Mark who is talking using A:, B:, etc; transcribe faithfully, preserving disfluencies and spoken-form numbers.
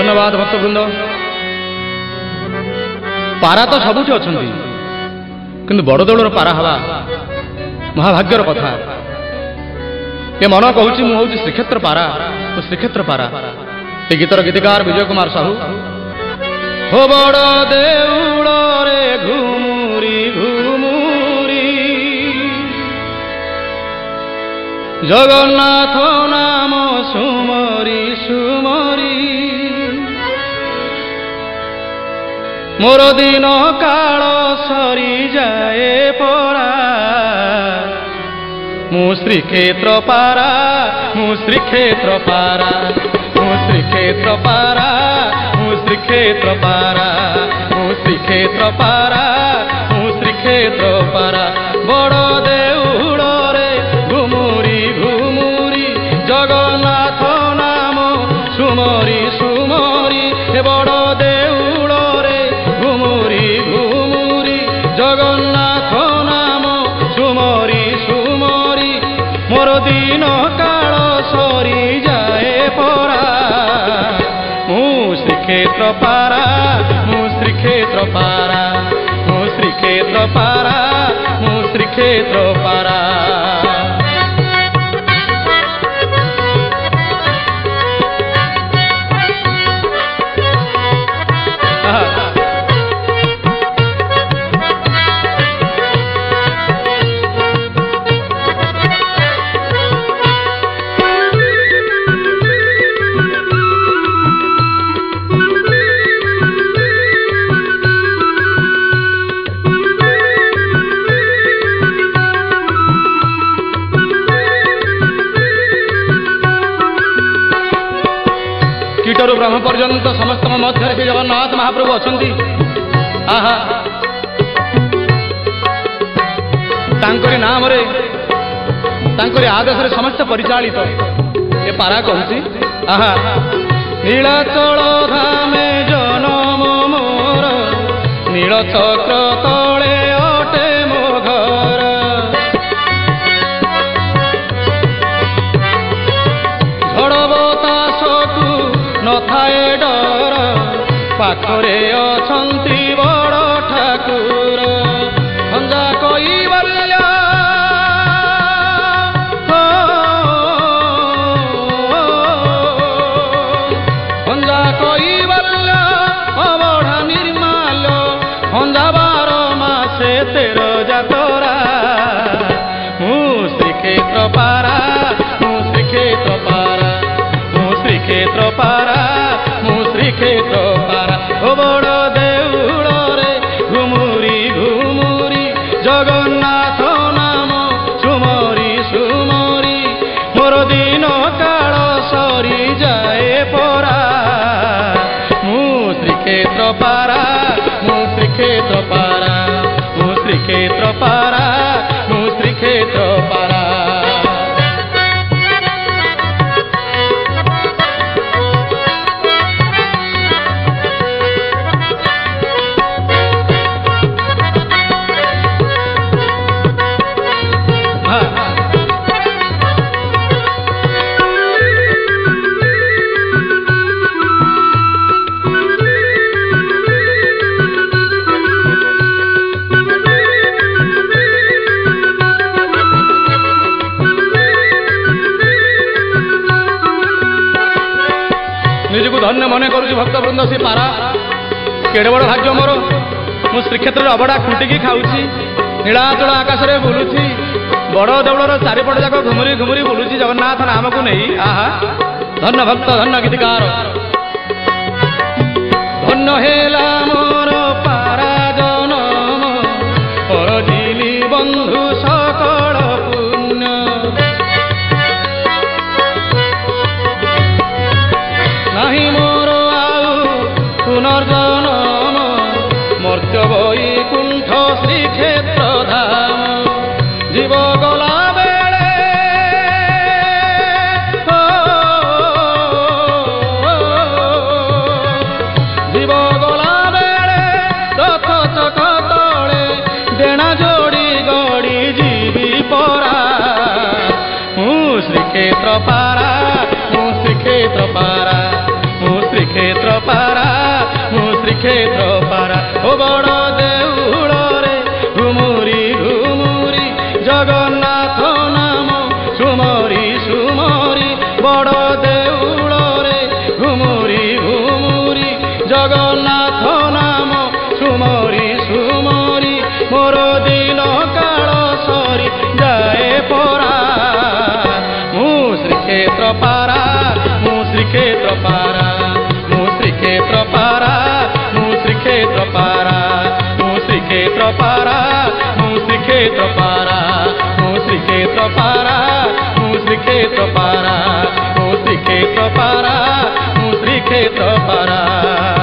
A: धन्यवाद भक्तवृंद। पारा तो सबुठ अच्छा कि बड़देवर पारा हवा महाभाग्यर कथा। ये मन कहूँ मुझे श्रीक्षेत्र पारा तो श्रीक्षेत्र पारा। ये गीतर गीतकार विजय कुमार साहू। हो बड़ देउल रे घुमुरी घुमुरी जगन्नाथ नाम सुमरी सुमरी मोर दिन काल सरी जाए परा मु श्रीक्षेत्र पारा मु श्रीक्षेत्र पारा मु श्रीक्षेत्र पारा मु श्रीक्षेत्र पारा मु श्रीक्षेत्र पारा मु श्रीक्षेत्र पारा। बड़ देउल रे घुमुरी घुमुरी जगन्नाथ नाम सुमरी सुमरी बड़ देउल रे घुमुरी घुमुरी जगन्नाथ नाम सुमरी सुमरी मोर दिन काल सरी जाए परा मु श्रीक्षेत्र पारा मु श्रीक्षेत्र पारा मु श्रीक्षेत्र पारा मु श्रीक्षेत्र पारा। कीटरू ब्रह्म पर्यंत समस्त मध्य श्री जगन्नाथ महाप्रभु अछंती। आहा तांकरी नाम रे तांकरी आदेश रे समस्त परिचालित ए पारा कहूची। आहा नीलाचल धामे जनम मोर नील चक्र तले अटे मो घर झड़ बतासकु नथाए डर पाखरे अछंती बड़ ठाकुर खंजा कैवल्य खंजा कैवल्य अबढ़ा निर्माल्य खंजा बार मासे तेर जातरा मु श्रीक्षेत्र पारा मु श्रीक्षेत्र पारा मु श्रीक्षेत्र पारा मु श्रीक्षेत्र पारा। ओ बड़ देउल रे घुमुरी घुमुरी जगन्नाथ नाम सुमरी सुमरी मोर दिन काल सरी जाए परा मु श्रीक्षेत्र पारा मु श्रीक्षेत्र पारा मु श्रीक्षेत्र पारा मु श्रीक्षेत्र पारा। निजको धन्य मन करुँ भक्तवृंद से पारा केड़े बड़ भाग्य मोर मु श्रीक्षेत्र अबड़ा खुंटिकी खाऊची नीलाचल आकाश रे बुलुची बड़ देवलर चारिपट जाक घुमुरी घुमुरी बुलुची जगन्नाथ नाम को नहीं। आहा धन्य भक्त धन्य गीतकार धन्य हेला मोर पारा जनम परजिली बंधु सकल पुण्य नहीं मोर आउ पुनर्जनम मर्त्य वैकुंठ श्रीक्षेत्र धाम जीव गला बेले जीव गला बेले रथ चक तले डेणा जोड़ी गड़ी जीवी परा मु श्रीक्षेत्र पारा मु श्रीक्षेत्र पारा मु श्रीक्षेत्र बड़ देउल रे घुमुरी घुमुरी जगन्नाथ नाम सुमरी सुमरी बड़ देउल रे घुमुरी घुमुरी जगन्नाथ नाम सुमरी सुमरी मोर दिन काल सरी जाए परा मु श्रीक्षेत्र पारा मु श्रीक्षेत्र पारा मु श्रीक्षेत्र पारा मु श्रीक्षेत्र पारा मु श्रीक्षेत्र पारा मु श्रीक्षेत्र पारा मु श्रीक्षेत्र पारा मु श्रीक्षेत्र पारा मु श्रीक्षेत्र पारा मु श्रीक्षेत्र पारा।